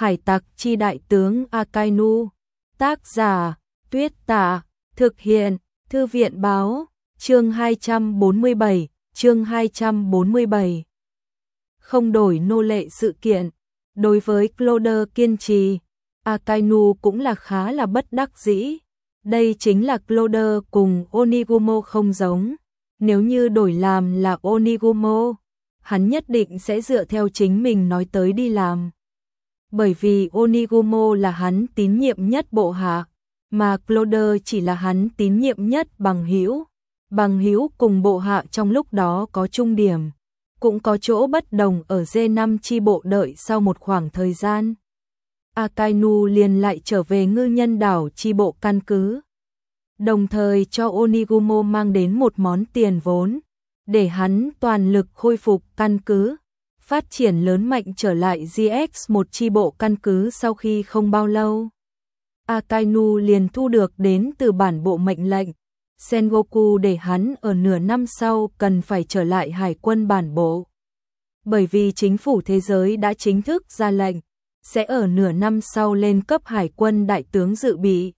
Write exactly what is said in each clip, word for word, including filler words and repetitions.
Hải tặc chi đại tướng Akainu. Tác giả Tuyết Tạ. Thực hiện Thư viện báo. Chương hai trăm bốn mươi bảy. Chương hai trăm bốn mươi bảy. Không đổi nô lệ sự kiện. Đối với Cloder kiên trì, Akainu cũng là khá là bất đắc dĩ. Đây chính là Cloder cùng Onigumo không giống. Nếu như đổi làm là Onigumo, hắn nhất định sẽ dựa theo chính mình nói tới đi làm. Bởi vì Onigumo là hắn tín nhiệm nhất bộ hạ, mà Cloder chỉ là hắn tín nhiệm nhất bằng hữu. Bằng hữu cùng bộ hạ trong lúc đó có chung điểm, cũng có chỗ bất đồng ở G năm chi bộ. Đợi sau một khoảng thời gian, Akainu liền lại trở về ngư nhân đảo chi bộ căn cứ, đồng thời cho Onigumo mang đến một món tiền vốn, để hắn toàn lực khôi phục căn cứ, phát triển lớn mạnh trở lại G X một chi bộ căn cứ. Sau khi không bao lâu, Akainu liền thu được đến từ bản bộ mệnh lệnh Sengoku để hắn ở nửa năm sau cần phải trở lại hải quân bản bộ. Bởi vì chính phủ thế giới đã chính thức ra lệnh, sẽ ở nửa năm sau lên cấp hải quân đại tướng dự bị.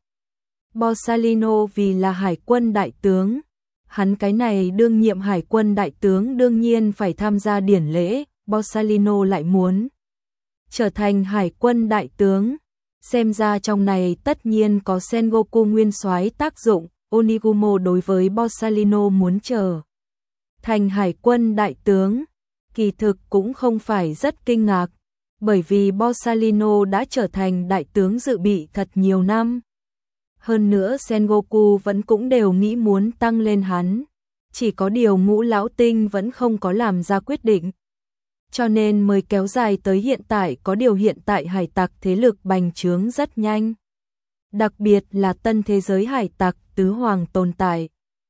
Borsalino vì là hải quân đại tướng, hắn cái này đương nhiệm hải quân đại tướng đương nhiên phải tham gia điển lễ. Borsalino lại muốn trở thành hải quân đại tướng, xem ra trong này tất nhiên có Sengoku nguyên soái tác dụng. Onigumo đối với Borsalino muốn trở thành hải quân đại tướng, kỳ thực cũng không phải rất kinh ngạc, bởi vì Borsalino đã trở thành đại tướng dự bị thật nhiều năm. Hơn nữa Sengoku vẫn cũng đều nghĩ muốn tăng lên hắn, chỉ có điều Ngũ Lão Tinh vẫn không có làm ra quyết định, cho nên mới kéo dài tới hiện tại. Có điều hiện tại hải tặc thế lực bành trướng rất nhanh, đặc biệt là tân thế giới hải tặc tứ hoàng tồn tại,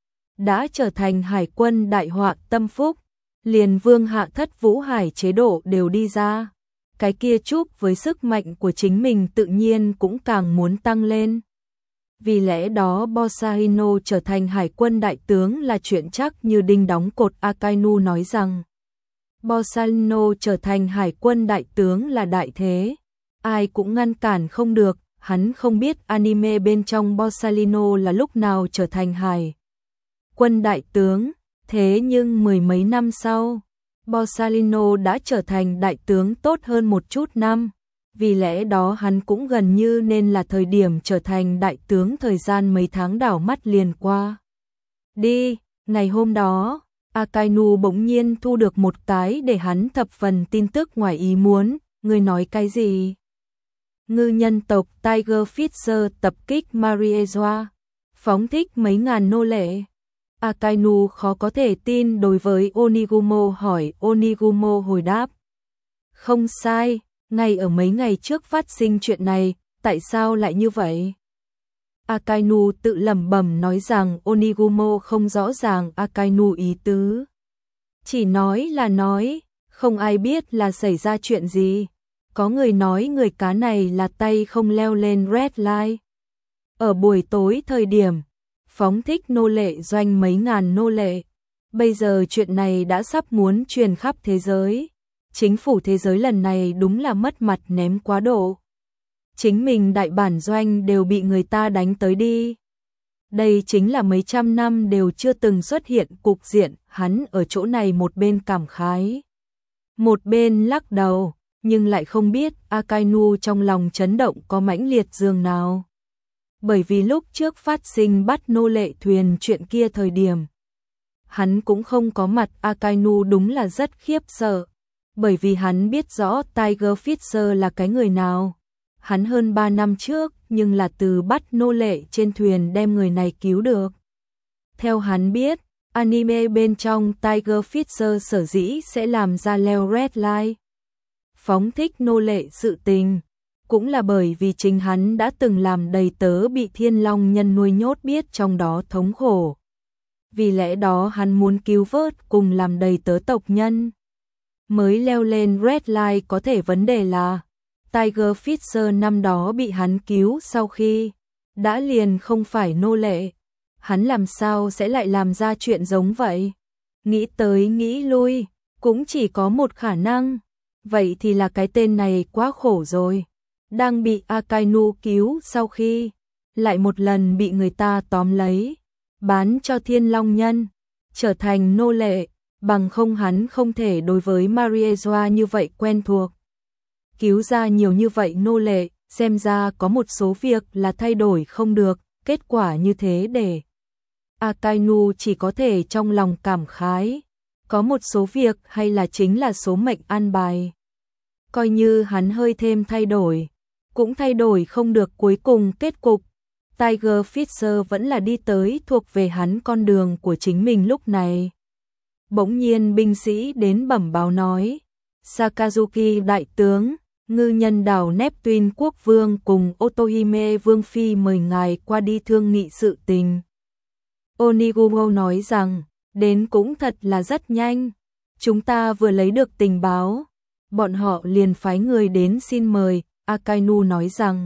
đã trở thành hải quân đại họa tâm phúc, liền vương hạ thất vũ hải chế độ đều đi ra. Cái kia chúc với sức mạnh của chính mình tự nhiên cũng càng muốn tăng lên. Vì lẽ đó Borsalino trở thành hải quân đại tướng là chuyện chắc như đinh đóng cột. Akainu nói rằng Borsalino trở thành hải quân đại tướng là đại thế, ai cũng ngăn cản không được. Hắn không biết anime bên trong Borsalino là lúc nào trở thành hải quân đại tướng, thế nhưng mười mấy năm sau, Borsalino đã trở thành đại tướng tốt hơn một chút năm, vì lẽ đó hắn cũng gần như nên là thời điểm trở thành đại tướng. Thời gian mấy tháng đảo mắt liền qua đi. Ngày hôm đó, Akainu bỗng nhiên thu được một cái để hắn thập phần tin tức ngoài ý muốn. Người nói cái gì? Ngư nhân tộc Tiger Fisher tập kích Mariejoa, phóng thích mấy ngàn nô lệ. Akainu khó có thể tin đối với Onigumo hỏi. Onigumo hồi đáp: không sai, ngay ở mấy ngày trước phát sinh chuyện này. Tại sao lại như vậy? Akainu tự lẩm bẩm nói rằng Onigumo không rõ ràng Akainu ý tứ, chỉ nói là nói, không ai biết là xảy ra chuyện gì. Có người nói người cá này là tay không leo lên Red Line, ở buổi tối thời điểm phóng thích nô lệ doanh mấy ngàn nô lệ. Bây giờ chuyện này đã sắp muốn truyền khắp thế giới. Chính phủ thế giới lần này đúng là mất mặt ném quá độ. Chính mình đại bản doanh đều bị người ta đánh tới đi. Đây chính là mấy trăm năm đều chưa từng xuất hiện cục diện. Hắn ở chỗ này một bên cảm khái, một bên lắc đầu, nhưng lại không biết Akainu trong lòng chấn động có mãnh liệt dường nào. Bởi vì lúc trước phát sinh bắt nô lệ thuyền chuyện kia thời điểm, hắn cũng không có mặt. Akainu đúng là rất khiếp sợ, bởi vì hắn biết rõ Tiger Fisher là cái người nào. Hắn hơn ba năm trước nhưng là từ bắt nô lệ trên thuyền đem người này cứu được. Theo hắn biết, anime bên trong Tiger Fisher sở dĩ sẽ làm ra leo Red Line, phóng thích nô lệ sự tình, cũng là bởi vì chính hắn đã từng làm đầy tớ bị Thiên Long nhân nuôi nhốt, biết trong đó thống khổ. Vì lẽ đó hắn muốn cứu vớt cùng làm đầy tớ tộc nhân, mới leo lên Red Line. Có thể vấn đề là Tiger Fisher năm đó bị hắn cứu sau khi đã liền không phải nô lệ, hắn làm sao sẽ lại làm ra chuyện giống vậy? Nghĩ tới nghĩ lui, cũng chỉ có một khả năng, vậy thì là cái tên này quá khổ rồi. đang bị Akainu cứu sau khi lại một lần bị người ta tóm lấy, bán cho Thiên Long Nhân, trở thành nô lệ, bằng không hắn không thể đối với Mariejoa như vậy quen thuộc. Cứu ra nhiều như vậy nô lệ, xem ra có một số việc là thay đổi không được, kết quả như thế để Akainu chỉ có thể trong lòng cảm khái, có một số việc hay là chính là số mệnh an bài. Coi như hắn hơi thêm thay đổi, cũng thay đổi không được cuối cùng kết cục. Tiger Fisher vẫn là đi tới thuộc về hắn con đường của chính mình lúc này. Bỗng nhiên binh sĩ đến bẩm báo nói, Sakazuki đại tướng, ngư nhân đảo Neptune quốc vương cùng Otohime vương phi mời ngài qua đi thương nghị sự tình. Onigumo nói rằng, đến cũng thật là rất nhanh, chúng ta vừa lấy được tình báo, bọn họ liền phái người đến xin mời. Akainu nói rằng,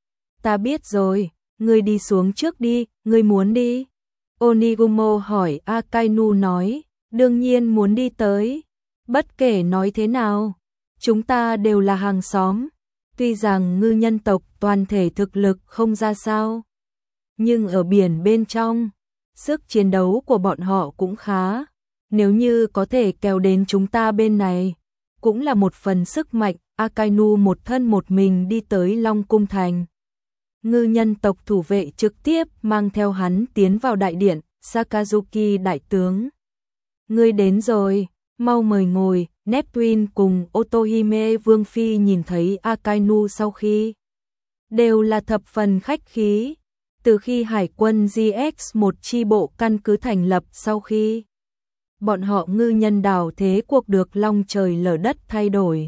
ta biết rồi, ngươi đi xuống trước đi, ngươi muốn đi? Onigumo hỏi. Akainu nói, đương nhiên muốn đi tới, bất kể nói thế nào, chúng ta đều là hàng xóm, tuy rằng ngư nhân tộc toàn thể thực lực không ra sao, nhưng ở biển bên trong, sức chiến đấu của bọn họ cũng khá, nếu như có thể kéo đến chúng ta bên này, cũng là một phần sức mạnh. Akainu một thân một mình đi tới Long Cung Thành. Ngư nhân tộc thủ vệ trực tiếp mang theo hắn tiến vào đại điện. Sakazuki đại tướng, ngươi đến rồi, mau mời ngồi. Neptune cùng Otohime vương phi nhìn thấy Akainu sau khi đều là thập phần khách khí. Từ khi hải quân giê ích một chi bộ căn cứ thành lập, sau khi bọn họ ngư nhân đảo thế cuộc được long trời lở đất thay đổi,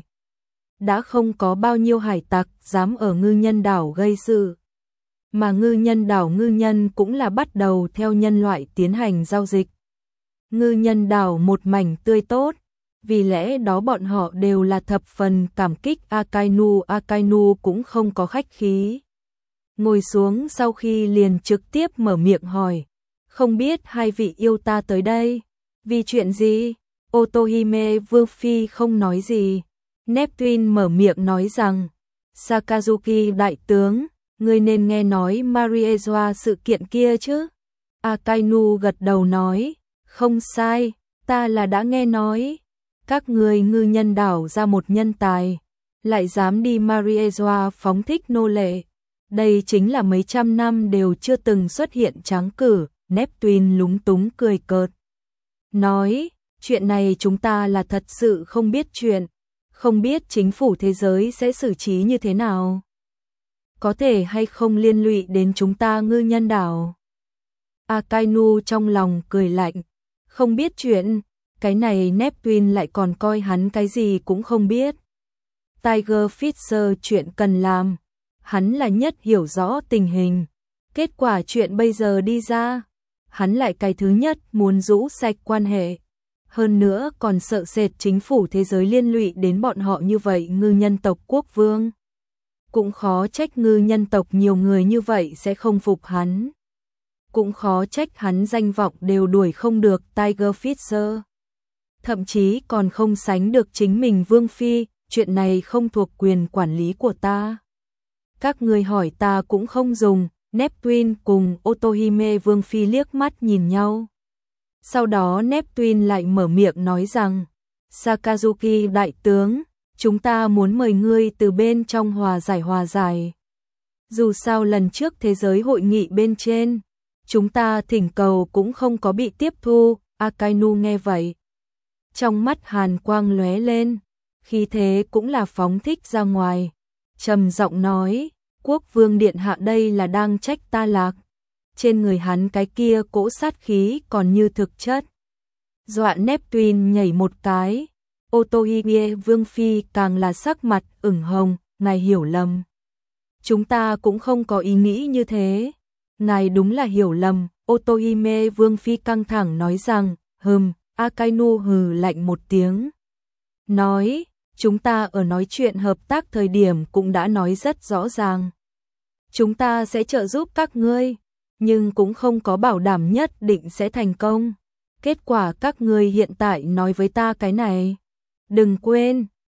đã không có bao nhiêu hải tặc dám ở ngư nhân đảo gây sự, mà ngư nhân đảo ngư nhân cũng là bắt đầu theo nhân loại tiến hành giao dịch. Ngư nhân đảo một mảnh tươi tốt, vì lẽ đó bọn họ đều là thập phần cảm kích Akainu. Akainu cũng không có khách khí, ngồi xuống sau khi liền trực tiếp mở miệng hỏi, không biết hai vị yêu ta tới đây vì chuyện gì? Otohime vương phi không nói gì. Neptune mở miệng nói rằng, Sakazuki đại tướng, ngươi nên nghe nói Mariejoa sự kiện kia chứ? Akainu gật đầu nói, không sai, ta là đã nghe nói, các người ngư nhân đảo ra một nhân tài, lại dám đi Mariejoa phóng thích nô lệ, đây chính là mấy trăm năm đều chưa từng xuất hiện tráng cử. Neptune lúng túng cười cợt, nói, chuyện này chúng ta là thật sự không biết chuyện, không biết chính phủ thế giới sẽ xử trí như thế nào, có thể hay không liên lụy đến chúng ta ngư nhân đảo. Akainu trong lòng cười lạnh, không biết chuyện, cái này Neptune lại còn coi hắn cái gì cũng không biết. Tiger Fisher chuyện cần làm, hắn là nhất hiểu rõ tình hình, kết quả chuyện bây giờ đi ra, hắn lại cái thứ nhất muốn rũ sạch quan hệ, hơn nữa còn sợ sệt chính phủ thế giới liên lụy đến bọn họ như vậy. Ngư nhân tộc quốc vương, cũng khó trách ngư nhân tộc nhiều người như vậy sẽ không phục hắn, cũng khó trách hắn danh vọng đều đuổi không được Tiger Fisher, thậm chí còn không sánh được chính mình vương phi. Chuyện này không thuộc quyền quản lý của ta, các người hỏi ta cũng không dùng. Neptune cùng Otohime vương phi liếc mắt nhìn nhau, sau đó Neptune lại mở miệng nói rằng, Sakazuki đại tướng, chúng ta muốn mời ngươi từ bên trong hòa giải hòa giải, dù sao lần trước thế giới hội nghị bên trên, chúng ta thỉnh cầu cũng không có bị tiếp thu. Akainu nghe vậy, trong mắt hàn quang lóe lên, khí thế cũng là phóng thích ra ngoài, trầm giọng nói, quốc vương điện hạ đây là đang trách ta lạc, trên người hắn cái kia cỗ sát khí còn như thực chất, dọa Neptune nhảy một cái. Otohime vương phi càng là sắc mặt ửng hồng, ngài hiểu lầm, chúng ta cũng không có ý nghĩ như thế, ngài đúng là hiểu lầm. Otohime vương phi căng thẳng nói rằng, hừm. Akainu hừ lạnh một tiếng, nói, chúng ta ở nói chuyện hợp tác thời điểm cũng đã nói rất rõ ràng, chúng ta sẽ trợ giúp các ngươi, nhưng cũng không có bảo đảm nhất định sẽ thành công. Kết quả các ngươi hiện tại nói với ta cái này, đừng quên,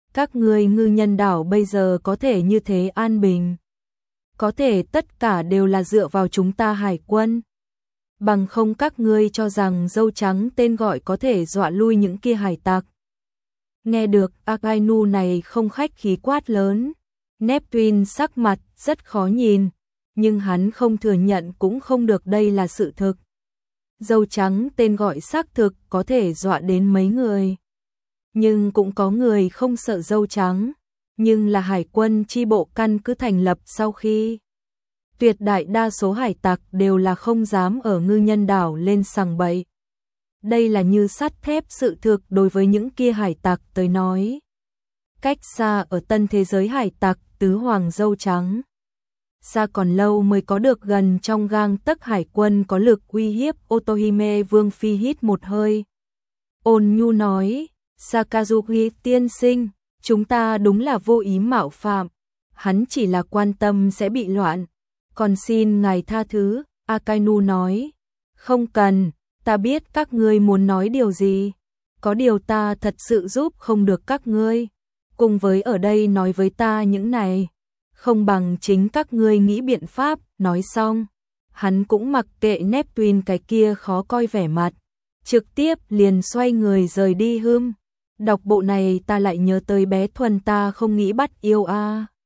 các ngươi ngư nhân đảo bây giờ có thể như thế an bình. Có thể tất cả đều là dựa vào chúng ta hải quân. Bằng không các ngươi cho rằng dâu trắng tên gọi có thể dọa lui những kia hải tặc. Nghe được Akainu này không khách khí quát lớn. Neptune sắc mặt rất khó nhìn, nhưng hắn không thừa nhận cũng không được, đây là sự thực. Dâu trắng tên gọi xác thực có thể dọa đến mấy người. Nhưng cũng có người không sợ dâu trắng, nhưng là hải quân chi bộ căn cứ thành lập sau khi. Tuyệt đại đa số hải tặc đều là không dám ở ngư nhân đảo lên sằng bậy. Đây là như sắt thép sự thực đối với những kia hải tặc tới nói. Cách xa ở tân thế giới hải tặc tứ hoàng dâu trắng. Xa còn lâu mới có được gần trong gang tấc hải quân có lực uy hiếp. Otohime Vương Phi hít một hơi. Ôn nhu nói, Sakazuki tiên sinh, chúng ta đúng là vô ý mạo phạm. Hắn chỉ là quan tâm sẽ bị loạn. Còn xin ngài tha thứ, Akainu nói. Không cần, ta biết các ngươi muốn nói điều gì. Có điều ta thật sự giúp không được các ngươi. Cùng với ở đây nói với ta những này. Không bằng chính các ngươi nghĩ biện pháp, nói xong. Hắn cũng mặc kệ Neptune cái kia khó coi vẻ mặt. Trực tiếp liền xoay người rời đi hưm. Đọc bộ này ta lại nhớ tới bé Thuần ta không nghĩ bắt yêu a.